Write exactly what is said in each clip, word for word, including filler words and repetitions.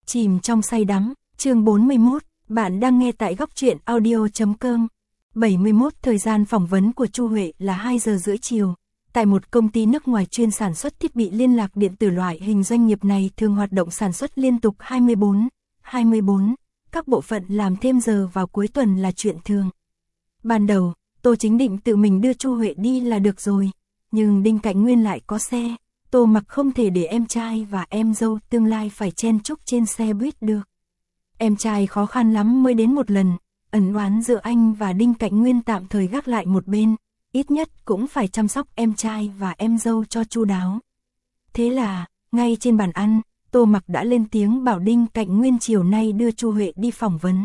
Chìm trong say đắm, chương bốn mươi mốt, bạn đang nghe tại góc truyện audio chấm com. bảy mươi mốt Thời gian phỏng vấn của Chu Huệ là hai giờ rưỡi chiều. Tại một công ty nước ngoài chuyên sản xuất thiết bị liên lạc điện tử loại hình, doanh nghiệp này thường hoạt động sản xuất liên tục hai mươi bốn, hai mươi bốn. Các bộ phận làm thêm giờ vào cuối tuần là chuyện thường. Ban đầu, Tô Chính định tự mình đưa Chu Huệ đi là được rồi. Nhưng Đinh Cảnh Nguyên lại có xe. Tô Mặc không thể để em trai và em dâu tương lai phải chen chúc trên xe buýt được. Em trai khó khăn lắm mới đến một lần, ẩn oán giữa anh và Đinh Cảnh Nguyên tạm thời gác lại một bên, ít nhất cũng phải chăm sóc em trai và em dâu cho chu đáo. Thế là, ngay trên bàn ăn, Tô Mặc đã lên tiếng bảo Đinh Cảnh Nguyên chiều nay đưa Chu Huệ đi phỏng vấn.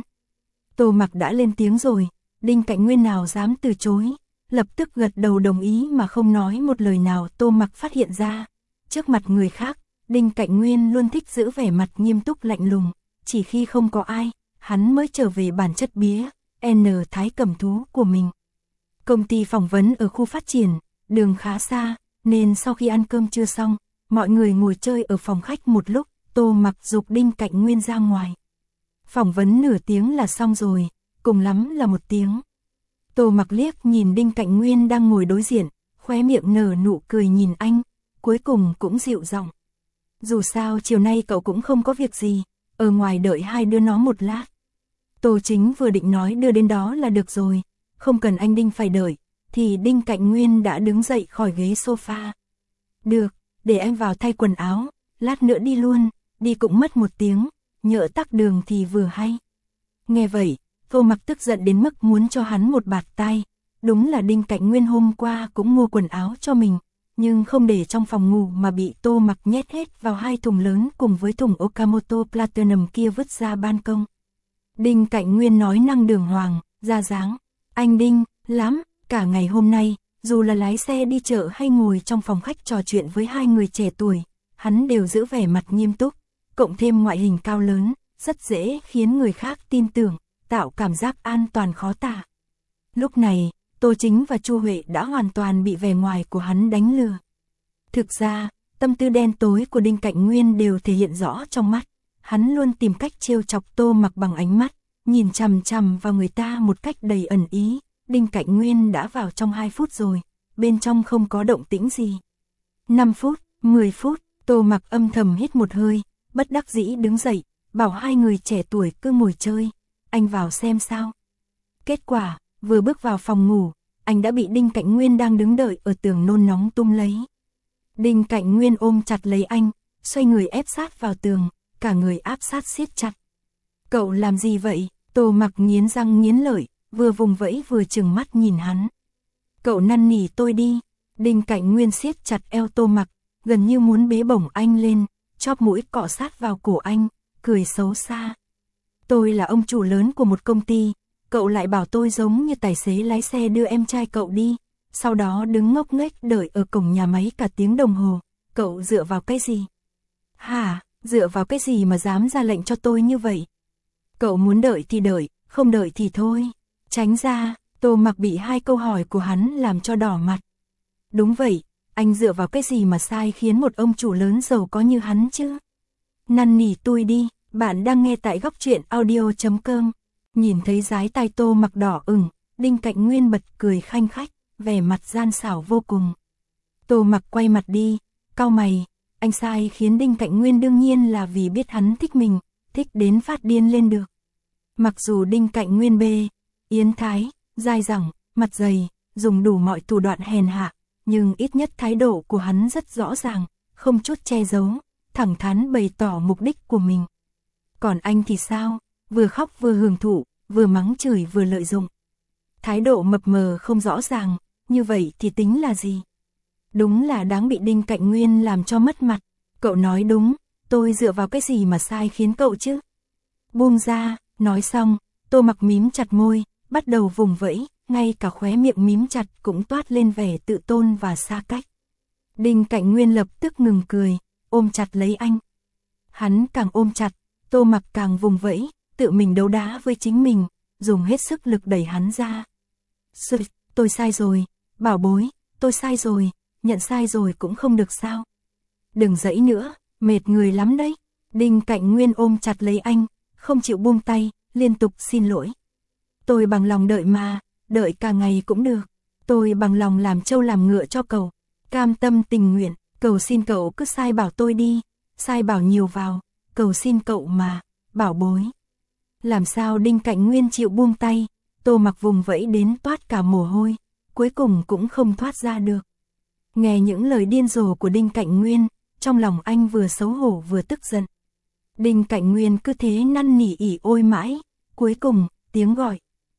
Tô Mặc đã lên tiếng rồi, Đinh Cảnh Nguyên nào dám từ chối, lập tức gật đầu đồng ý mà không nói một lời nào. Tô Mặc phát hiện ra, trước mặt người khác, Đinh Cảnh Nguyên luôn thích giữ vẻ mặt nghiêm túc lạnh lùng, chỉ khi không có ai, hắn mới trở về bản chất bía, N thái cầm thú của mình. Công ty phỏng vấn ở khu phát triển, đường khá xa, nên sau khi ăn cơm trưa xong, mọi người ngồi chơi ở phòng khách một lúc. Tô Mặc giục Đinh Cảnh Nguyên ra ngoài. Phỏng vấn nửa tiếng là xong rồi, cùng lắm là một tiếng. Tô Mặc liếc nhìn Đinh Cảnh Nguyên đang ngồi đối diện, khóe miệng nở nụ cười nhìn anh, cuối cùng cũng dịu giọng. Dù sao chiều nay cậu cũng không có việc gì, ở ngoài đợi hai đứa nó một lát. Tô Chính vừa định nói đưa đến đó là được rồi, không cần anh Đinh phải đợi, thì Đinh Cảnh Nguyên đã đứng dậy khỏi ghế sofa. Được, để em vào thay quần áo, lát nữa đi luôn, đi cũng mất một tiếng, nhỡ tắc đường thì vừa hay. Nghe vậy, Tô Mặc tức giận đến mức muốn cho hắn một bạt tai. Đúng là Đinh Cảnh Nguyên hôm qua cũng mua quần áo cho mình, nhưng không để trong phòng ngủ mà bị Tô Mặc nhét hết vào hai thùng lớn cùng với thùng Okamoto Platinum kia vứt ra ban công. Đinh Cảnh Nguyên nói năng đường hoàng, ra dáng. Anh Đinh, lắm, cả ngày hôm nay, dù là lái xe đi chợ hay ngồi trong phòng khách trò chuyện với hai người trẻ tuổi, hắn đều giữ vẻ mặt nghiêm túc, cộng thêm ngoại hình cao lớn, rất dễ khiến người khác tin tưởng, tạo cảm giác an toàn khó tả. Lúc này, Tô Chính và Chu Huệ đã hoàn toàn bị vẻ ngoài của hắn đánh lừa. Thực ra, tâm tư đen tối của Đinh Cảnh Nguyên đều thể hiện rõ trong mắt. Hắn luôn tìm cách trêu chọc Tô Mặc bằng ánh mắt, nhìn chằm chằm vào người ta một cách đầy ẩn ý. Đinh Cảnh Nguyên đã vào trong hai phút rồi, bên trong không có động tĩnh gì. năm phút, mười phút, Tô Mặc âm thầm hít một hơi, bất đắc dĩ đứng dậy, bảo hai người trẻ tuổi cứ ngồi chơi, anh vào xem sao. Kết quả, vừa bước vào phòng ngủ, anh đã bị Đinh Cảnh Nguyên đang đứng đợi ở tường nôn nóng tung lấy. Đinh Cảnh Nguyên ôm chặt lấy anh, xoay người ép sát vào tường, cả người áp sát siết chặt. Cậu làm gì vậy? Tô Mặc nghiến răng nghiến lợi, vừa vùng vẫy vừa trừng mắt nhìn hắn. Cậu năn nỉ tôi đi. Đinh Cảnh Nguyên siết chặt eo Tô Mặc, gần như muốn bế bổng anh lên, chóp mũi cọ sát vào cổ anh, cười xấu xa. Tôi là ông chủ lớn của một công ty, cậu lại bảo tôi giống như tài xế lái xe đưa em trai cậu đi, sau đó đứng ngốc nghếch đợi ở cổng nhà máy cả tiếng đồng hồ, cậu dựa vào cái gì? Hả, dựa vào cái gì mà dám ra lệnh cho tôi như vậy? Cậu muốn đợi thì đợi, không đợi thì thôi. Tránh ra. Tô Mặc bị hai câu hỏi của hắn làm cho đỏ mặt. Đúng vậy, anh dựa vào cái gì mà sai khiến một ông chủ lớn giàu có như hắn chứ? Năn nỉ tôi đi, bạn đang nghe tại góc truyện audio chấm com. Nhìn thấy dái tai Tô Mặc đỏ ửng, Đinh Cảnh Nguyên bật cười khanh khách, vẻ mặt gian xảo vô cùng. Tô Mặc quay mặt đi, cau mày, anh sai khiến Đinh Cảnh Nguyên đương nhiên là vì biết hắn thích mình, thích đến phát điên lên được. Mặc dù Đinh Cảnh Nguyên bê, yến thái, dai dẳng, mặt dày, dùng đủ mọi thủ đoạn hèn hạ, nhưng ít nhất thái độ của hắn rất rõ ràng, không chút che giấu, thẳng thắn bày tỏ mục đích của mình. Còn anh thì sao? Vừa khóc vừa hưởng thụ, vừa mắng chửi vừa lợi dụng. Thái độ mập mờ không rõ ràng, như vậy thì tính là gì? Đúng là đáng bị Đinh Cảnh Nguyên làm cho mất mặt. Cậu nói đúng, tôi dựa vào cái gì mà sai khiến cậu chứ? Buông ra, nói xong, Tô Mặc mím chặt môi, bắt đầu vùng vẫy, ngay cả khóe miệng mím chặt cũng toát lên vẻ tự tôn và xa cách. Đinh Cảnh Nguyên lập tức ngừng cười, ôm chặt lấy anh. Hắn càng ôm chặt, Tô Mặc càng vùng vẫy, tự mình đấu đá với chính mình, dùng hết sức lực đẩy hắn ra. Sư, tôi sai rồi, bảo bối, tôi sai rồi, nhận sai rồi cũng không được sao? Đừng dẫy nữa, mệt người lắm đấy. Đinh Cạnh Nguyên ôm chặt lấy anh, không chịu buông tay, liên tục xin lỗi. Tôi bằng lòng đợi mà, đợi cả ngày cũng được. Tôi bằng lòng làm trâu làm ngựa cho cậu, cam tâm tình nguyện, cầu xin cậu cứ sai bảo tôi đi, sai bảo nhiều vào, cầu xin cậu mà, bảo bối. Làm sao Đinh Cạnh Nguyên chịu buông tay, Tô Mặc vùng vẫy đến toát cả mồ hôi, cuối cùng cũng không thoát ra được. Nghe những lời điên rồ của Đinh Cạnh Nguyên, trong lòng anh vừa xấu hổ vừa tức giận. Đinh Cạnh Nguyên cứ thế năn nỉ ỉ ôi mãi, cuối cùng, tiếng gọi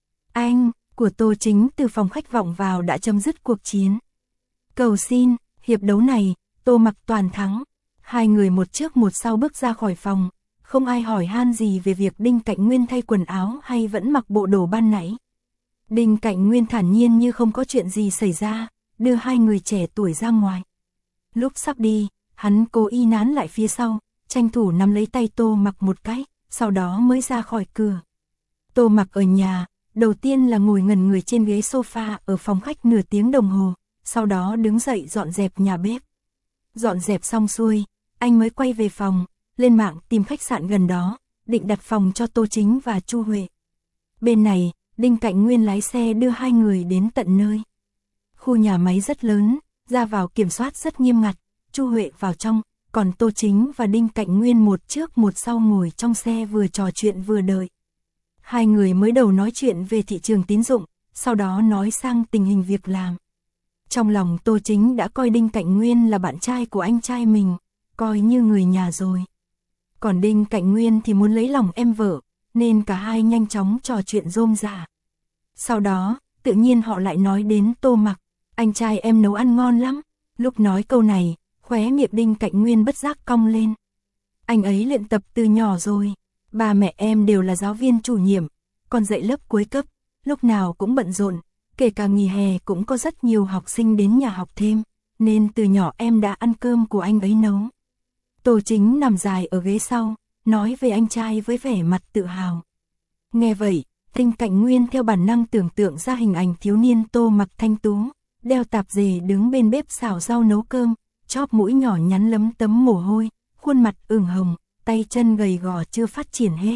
anh của Tô Chính từ phòng khách vọng vào đã chấm dứt cuộc chiến. Cầu xin, hiệp đấu này, Tô Mặc toàn thắng. Hai người một trước một sau bước ra khỏi phòng, không ai hỏi han gì về việc Đinh Cạnh Nguyên thay quần áo hay vẫn mặc bộ đồ ban nãy. Đinh Cạnh Nguyên thản nhiên như không có chuyện gì xảy ra, đưa hai người trẻ tuổi ra ngoài. Lúc sắp đi, hắn cố ý nán lại phía sau, tranh thủ nắm lấy tay Tô Mặc một cái, sau đó mới ra khỏi cửa. Tô Mặc ở nhà, đầu tiên là ngồi ngẩn người trên ghế sofa ở phòng khách nửa tiếng đồng hồ, sau đó đứng dậy dọn dẹp nhà bếp. Dọn dẹp xong xuôi, anh mới quay về phòng, lên mạng tìm khách sạn gần đó, định đặt phòng cho Tô Chính và Chu Huệ. Bên này, Đinh Cạnh Nguyên lái xe đưa hai người đến tận nơi. Khu nhà máy rất lớn, ra vào kiểm soát rất nghiêm ngặt, Chu Huệ vào trong, còn Tô Chính và Đinh Cạnh Nguyên một trước một sau ngồi trong xe vừa trò chuyện vừa đợi. Hai người mới đầu nói chuyện về thị trường tín dụng, sau đó nói sang tình hình việc làm. Trong lòng Tô Chính đã coi Đinh Cạnh Nguyên là bạn trai của anh trai mình, coi như người nhà rồi. Còn Đinh Cạnh Nguyên thì muốn lấy lòng em vợ, nên cả hai nhanh chóng trò chuyện rôm rả. Sau đó, tự nhiên họ lại nói đến Tô Mặc, anh trai em nấu ăn ngon lắm. Lúc nói câu này, khóe miệng Đinh Cạnh Nguyên bất giác cong lên. Anh ấy luyện tập từ nhỏ rồi, ba mẹ em đều là giáo viên chủ nhiệm, còn dạy lớp cuối cấp, lúc nào cũng bận rộn, kể cả nghỉ hè cũng có rất nhiều học sinh đến nhà học thêm, nên từ nhỏ em đã ăn cơm của anh ấy nấu. Tô Chính nằm dài ở ghế sau, nói về anh trai với vẻ mặt tự hào. Nghe vậy, Đinh Cạnh Nguyên theo bản năng tưởng tượng ra hình ảnh thiếu niên Tô Mặc thanh tú, đeo tạp dề đứng bên bếp xào rau nấu cơm, chóp mũi nhỏ nhắn lấm tấm mồ hôi, khuôn mặt ửng hồng, tay chân gầy gò chưa phát triển hết.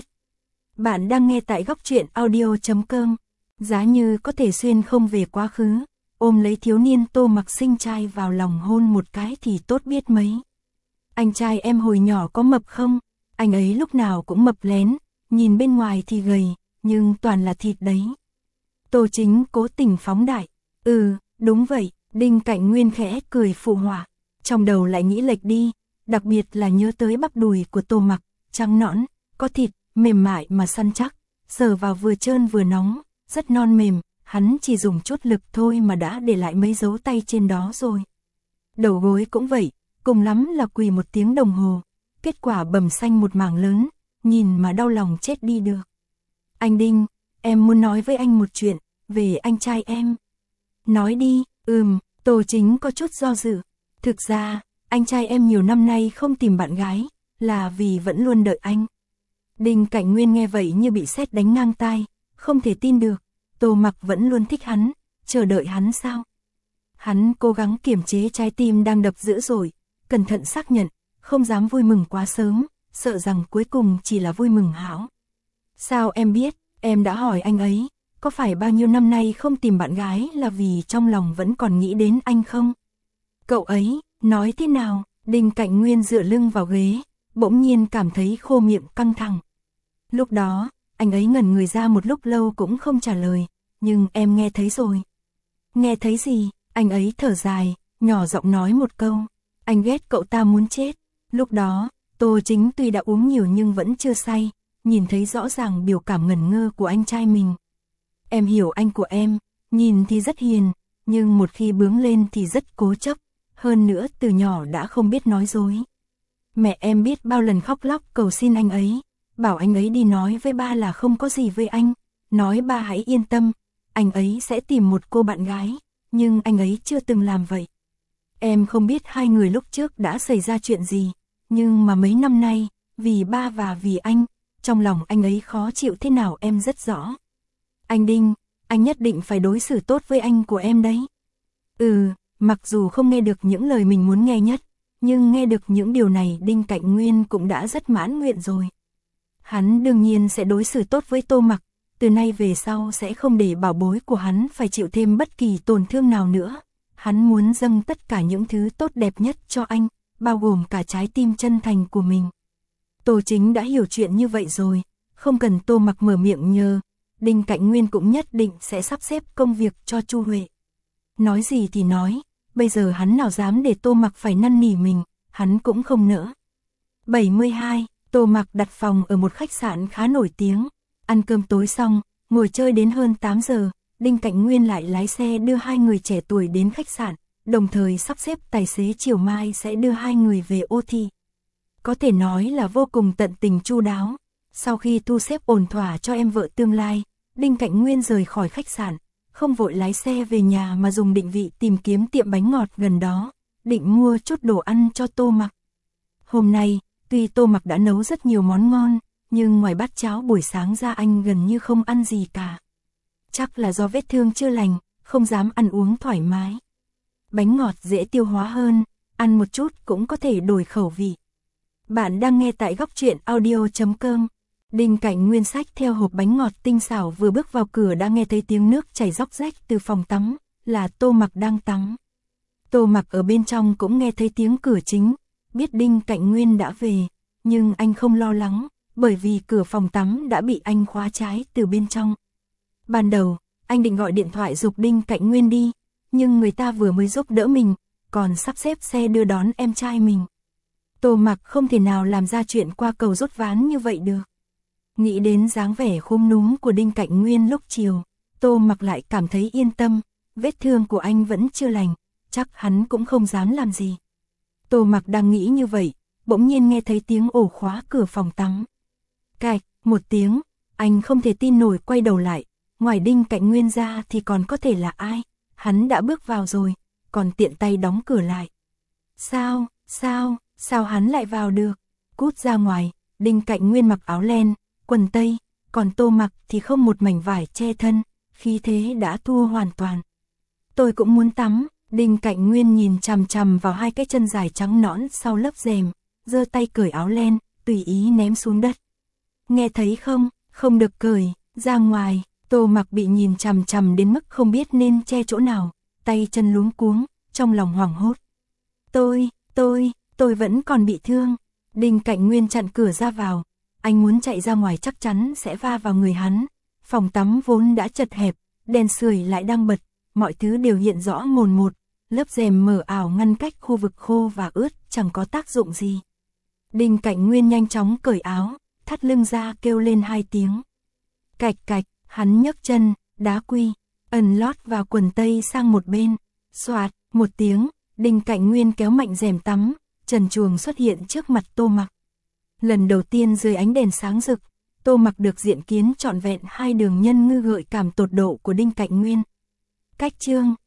Bạn đang nghe tại góc truyện audio chấm com. Giá như có thể xuyên không về quá khứ, ôm lấy thiếu niên Tô Mặc xinh trai vào lòng hôn một cái thì tốt biết mấy. Anh trai em hồi nhỏ có mập không? Anh ấy lúc nào cũng mập lén, nhìn bên ngoài thì gầy, nhưng toàn là thịt đấy. Tô Chính cố tình phóng đại. Ừ, đúng vậy, Đinh Cạnh Nguyên khẽ cười phụ họa. Trong đầu lại nghĩ lệch đi, đặc biệt là nhớ tới bắp đùi của Tô Mặc, trắng nõn, có thịt, mềm mại mà săn chắc, sờ vào vừa trơn vừa nóng, rất non mềm, hắn chỉ dùng chút lực thôi mà đã để lại mấy dấu tay trên đó rồi. Đầu gối cũng vậy, cùng lắm là quỳ một tiếng đồng hồ, kết quả bầm xanh một mảng lớn, nhìn mà đau lòng chết đi được. Anh Đinh, em muốn nói với anh một chuyện, về anh trai em. Nói đi, ừm, Tô Chính có chút do dự. Thực ra, anh trai em nhiều năm nay không tìm bạn gái, là vì vẫn luôn đợi anh. Đinh Cạnh Nguyên nghe vậy như bị sét đánh ngang tai, không thể tin được, Tô Mặc vẫn luôn thích hắn, chờ đợi hắn sao? Hắn cố gắng kiềm chế trái tim đang đập dữ dội, cẩn thận xác nhận, không dám vui mừng quá sớm, sợ rằng cuối cùng chỉ là vui mừng hão. Sao em biết, em đã hỏi anh ấy, có phải bao nhiêu năm nay không tìm bạn gái là vì trong lòng vẫn còn nghĩ đến anh không? Cậu ấy, nói thế nào? Đinh Cạnh Nguyên dựa lưng vào ghế, bỗng nhiên cảm thấy khô miệng căng thẳng. Lúc đó, anh ấy ngẩn người ra một lúc lâu cũng không trả lời, nhưng em nghe thấy rồi. Nghe thấy gì? Anh ấy thở dài, nhỏ giọng nói một câu, anh ghét cậu ta muốn chết. Lúc đó, Tô Chính tuy đã uống nhiều nhưng vẫn chưa say, nhìn thấy rõ ràng biểu cảm ngẩn ngơ của anh trai mình. Em hiểu anh của em, nhìn thì rất hiền, nhưng một khi bướng lên thì rất cố chấp, hơn nữa từ nhỏ đã không biết nói dối. Mẹ em biết bao lần khóc lóc cầu xin anh ấy, bảo anh ấy đi nói với ba là không có gì với anh, nói ba hãy yên tâm, anh ấy sẽ tìm một cô bạn gái, nhưng anh ấy chưa từng làm vậy. Em không biết hai người lúc trước đã xảy ra chuyện gì, nhưng mà mấy năm nay, vì ba và vì anh, trong lòng anh ấy khó chịu thế nào em rất rõ. Anh Đinh, anh nhất định phải đối xử tốt với anh của em đấy. Ừ, mặc dù không nghe được những lời mình muốn nghe nhất, nhưng nghe được những điều này Đinh Cạnh Nguyên cũng đã rất mãn nguyện rồi. Hắn đương nhiên sẽ đối xử tốt với Tô Mặc, từ nay về sau sẽ không để bảo bối của hắn phải chịu thêm bất kỳ tổn thương nào nữa. Hắn muốn dâng tất cả những thứ tốt đẹp nhất cho anh, bao gồm cả trái tim chân thành của mình. Tô Chính đã hiểu chuyện như vậy rồi, không cần Tô Mặc mở miệng nhờ, Đinh Cạnh Nguyên cũng nhất định sẽ sắp xếp công việc cho Chu Huệ. Nói gì thì nói, bây giờ hắn nào dám để Tô Mặc phải năn nỉ mình, hắn cũng không nỡ. bảy mươi hai, Tô Mặc đặt phòng ở một khách sạn khá nổi tiếng, ăn cơm tối xong, ngồi chơi đến hơn tám giờ, Đinh Cạnh Nguyên lại lái xe đưa hai người trẻ tuổi đến khách sạn, đồng thời sắp xếp tài xế chiều mai sẽ đưa hai người về ô ti. Có thể nói là vô cùng tận tình chu đáo. Sau khi thu xếp ổn thỏa cho em vợ tương lai, Đinh Cạnh Nguyên rời khỏi khách sạn, không vội lái xe về nhà mà dùng định vị tìm kiếm tiệm bánh ngọt gần đó, định mua chút đồ ăn cho Tô Mặc. Hôm nay, tuy Tô Mặc đã nấu rất nhiều món ngon, nhưng ngoài bát cháo buổi sáng ra anh gần như không ăn gì cả. Chắc là do vết thương chưa lành, không dám ăn uống thoải mái. Bánh ngọt dễ tiêu hóa hơn, ăn một chút cũng có thể đổi khẩu vị. Bạn đang nghe tại góc truyện audio chấm com. Đinh Cạnh Nguyên xách theo hộp bánh ngọt tinh xảo vừa bước vào cửa đã nghe thấy tiếng nước chảy róc rách từ phòng tắm, là Tô Mặc đang tắm. Tô Mặc ở bên trong cũng nghe thấy tiếng cửa chính, biết Đinh Cạnh Nguyên đã về, nhưng anh không lo lắng, bởi vì cửa phòng tắm đã bị anh khóa trái từ bên trong. Ban đầu, anh định gọi điện thoại giục Đinh Cạnh Nguyên đi, nhưng người ta vừa mới giúp đỡ mình, còn sắp xếp xe đưa đón em trai mình. Tô Mặc không thể nào làm ra chuyện qua cầu rút ván như vậy được. Nghĩ đến dáng vẻ khúm núm của Đinh Cạnh Nguyên lúc chiều, Tô Mặc lại cảm thấy yên tâm, vết thương của anh vẫn chưa lành, chắc hắn cũng không dám làm gì. Tô Mặc đang nghĩ như vậy, bỗng nhiên nghe thấy tiếng ổ khóa cửa phòng tắm. Cạch, một tiếng, anh không thể tin nổi quay đầu lại, ngoài Đinh Cạnh Nguyên ra thì còn có thể là ai, hắn đã bước vào rồi, còn tiện tay đóng cửa lại. Sao, sao, sao hắn lại vào được? Cút ra ngoài, Đinh Cạnh Nguyên mặc áo len, quần tây, còn Tô Mặc thì không một mảnh vải che thân, khí thế đã thua hoàn toàn. Tôi cũng muốn tắm, Đinh Cạnh Nguyên nhìn chằm chằm vào hai cái chân dài trắng nõn sau lớp rèm, giơ tay cởi áo len, tùy ý ném xuống đất. Nghe thấy không, không được cởi, ra ngoài. Tô Mặc bị nhìn chằm chằm đến mức không biết nên che chỗ nào, tay chân luống cuống, trong lòng hoảng hốt. Tôi, tôi, tôi vẫn còn bị thương. Đinh Cạnh Nguyên chặn cửa ra vào, anh muốn chạy ra ngoài chắc chắn sẽ va vào người hắn. Phòng tắm vốn đã chật hẹp, đèn sưởi lại đang bật, mọi thứ đều hiện rõ mồn một, lớp rèm mờ ảo ngăn cách khu vực khô và ướt chẳng có tác dụng gì. Đinh Cạnh Nguyên nhanh chóng cởi áo, thắt lưng ra kêu lên hai tiếng. Cạch cạch. Hắn nhấc chân, đá quy, ẩn lót vào quần tây sang một bên, xoạt, một tiếng, Đinh Cạnh Nguyên kéo mạnh rèm tắm, trần truồng xuất hiện trước mặt Tô Mặc. Lần đầu tiên dưới ánh đèn sáng rực, Tô Mặc được diện kiến trọn vẹn hai đường nhân ngư gợi cảm tột độ của Đinh Cạnh Nguyên. Cách chương